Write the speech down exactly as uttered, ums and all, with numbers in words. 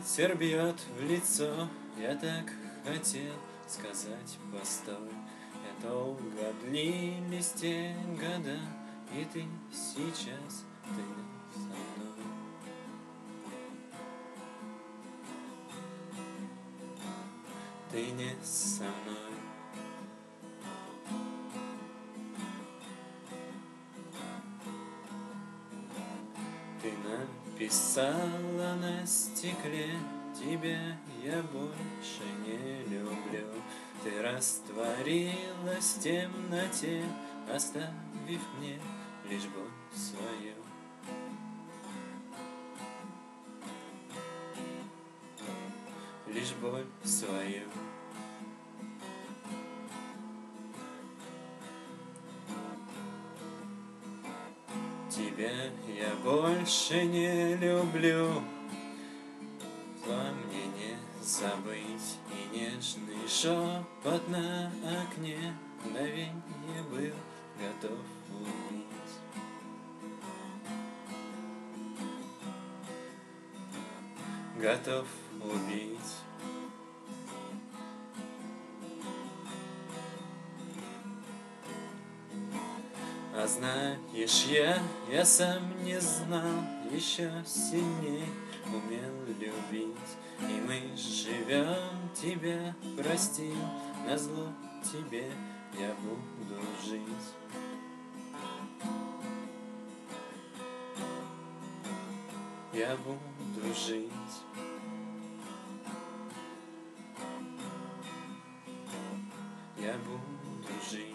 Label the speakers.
Speaker 1: Ветер бьет в лицо, я так хотел сказать постой. Я долго длились те года, и ты сейчас, ты со мной. Ты не со мной. Ты написала на стекле: тебя я больше не люблю. Ты растворилась в темноте, оставив мне лишь боль свою. Лишь боль свою. Тебя я больше не люблю. Зла мне не забыть, и нежный шепот на окне мгновенье был готов убить. Готов убить. А знаешь, я, я сам не знал, еще сильней умел любить. И мы живем, тебя простил, назло тебе я буду жить. Я буду жить. Я буду жить.